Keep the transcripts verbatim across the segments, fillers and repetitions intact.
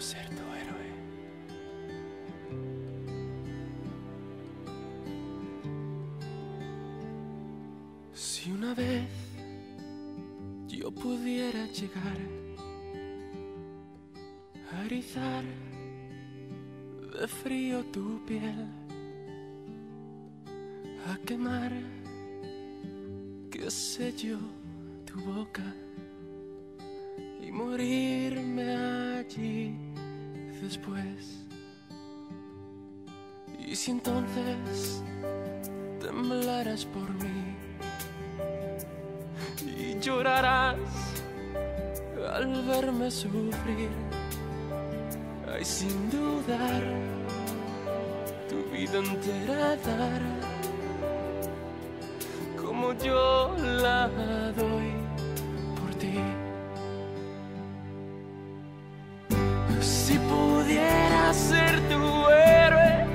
ser tu héroe. Si una vez yo pudiera llegar a erizar de frío tu piel, a quemar, qué sé yo, tu boca, y morirme allí después. Y si entonces temblarás por mí y llorarás al verme sufrir, ay, sin dudar, tu vida entera dar, como yo la doy por ti. Si pudiera ser tu héroe,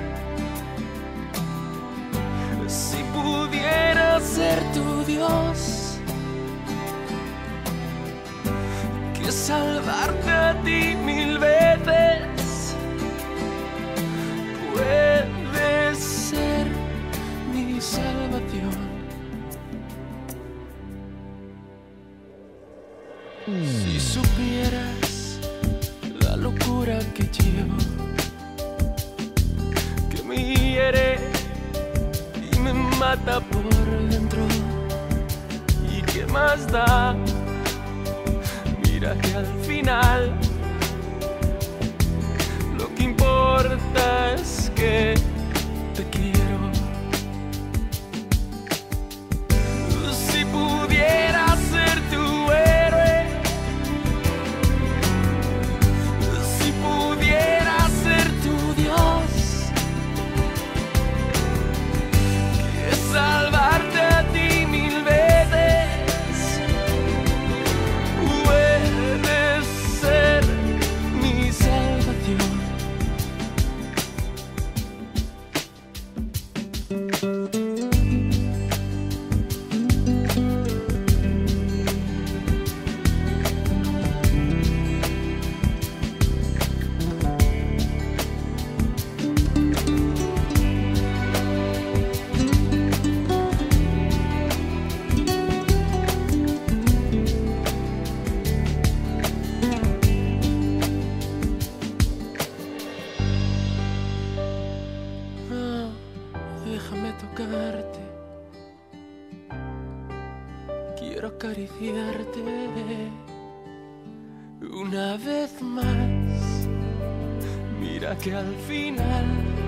si pudiera ser tu Dios, que salvarte a ti mil veces puede ser mi salvación. Si supieras la locura que llevo, que me hiere y me mata por dentro, y qué más da, mira que al final lo que importa es que te quiero. Si pudiera ser tu héroe, si pudiera ser tu Dios, que salvarte a ti mil veces puede ser mi salvación. Déjame tocarte, quiero acariciarte una vez más. Mira que al final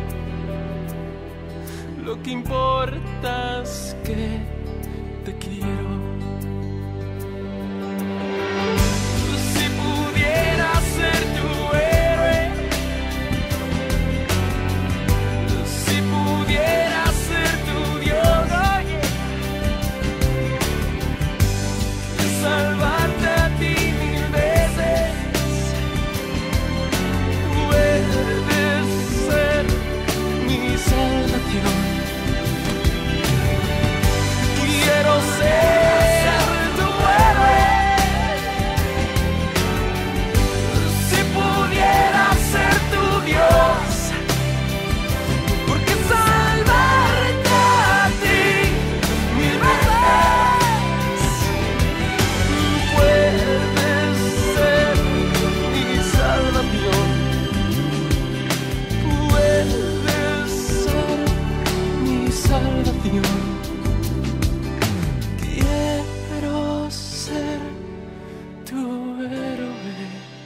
lo que importa es que te quiero. Si pudiera ser tu héroe, si pudiera ser tu Dios, oye, salvarte a ti mil veces puede ser mi salvación. Quiero ser tu héroe, si pudiera ser tu Dios, porque salvarte a ti mil veces puede ser mi salvación, puede ser mi salvación. Quiero ser tu héroe.